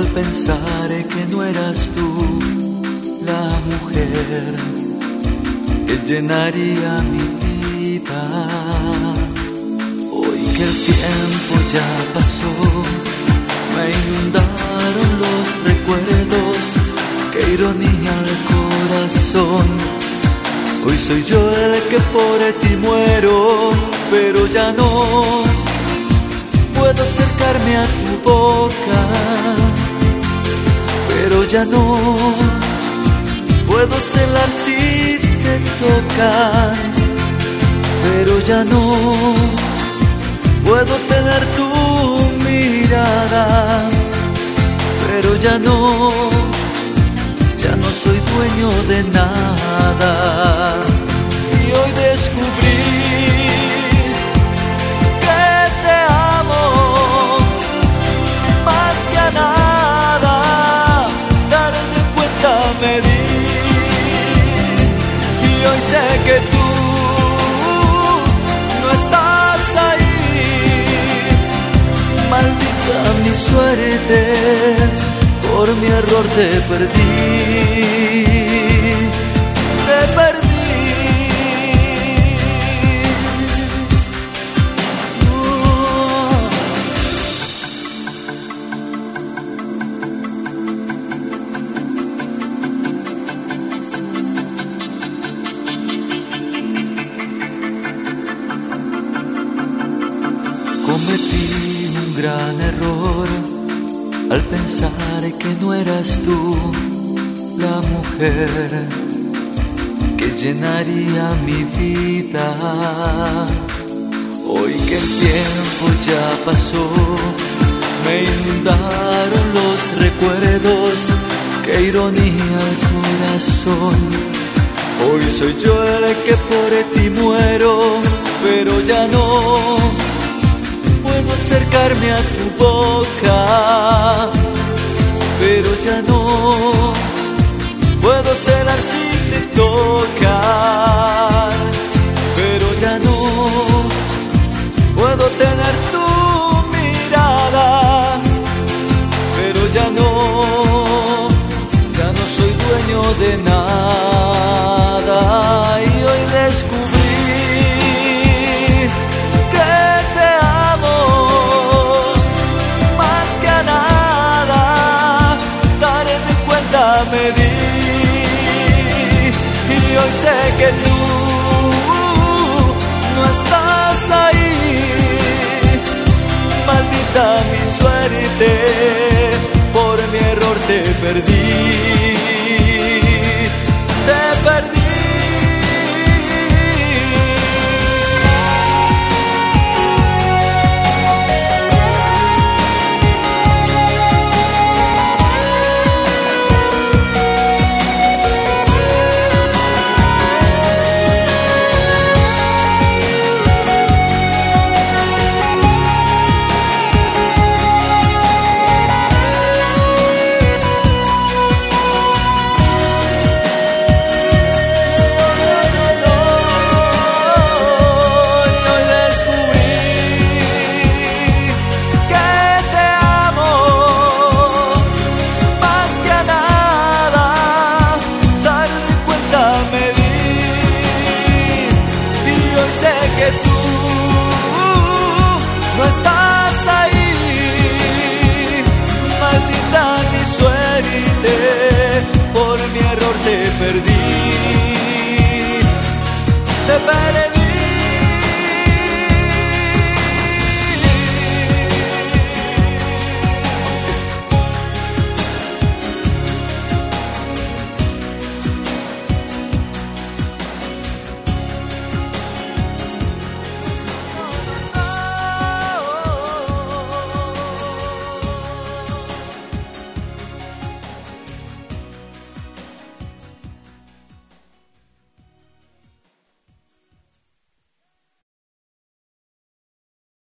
al pensar que no eras tú la mujer que llenaría mi vida. Hoy que el tiempo ya pasó, me inundaron los recuerdos, qué ironía al corazón. Hoy soy yo el que por ti muero, pero ya no puedo acercarme a tu boca, pero ya no puedo celar si te tocan, pero ya no puedo tener tu mirada, pero ya no soy dueño de nada. Y hoy descubrí que te amo más que a nada, darme cuenta me di, y hoy sé que tú no estás ahí. Maldita mi suerte, por mi error te perdí. Cometí un gran error al pensar que no eras tú la mujer que llenaría mi vida. Hoy que el tiempo ya pasó, me inundaron los recuerdos, qué ironía al corazón. Hoy soy yo el que por ti muero, pero ya no puedo acercarme a tu boca, pero ya no puedo celar si te tocan, pero ya no puedo tener tu mirada, pero ya no soy dueño de nada. Y hoy descubrí que te amo más que a nada, daré de cuenta me di, y hoy sé que tú no estás ahí. Maldita mi suerte, por mi error te perdí. Que tú no estás ahí, maldita mi suerte, por mi error te perdí, te perdí.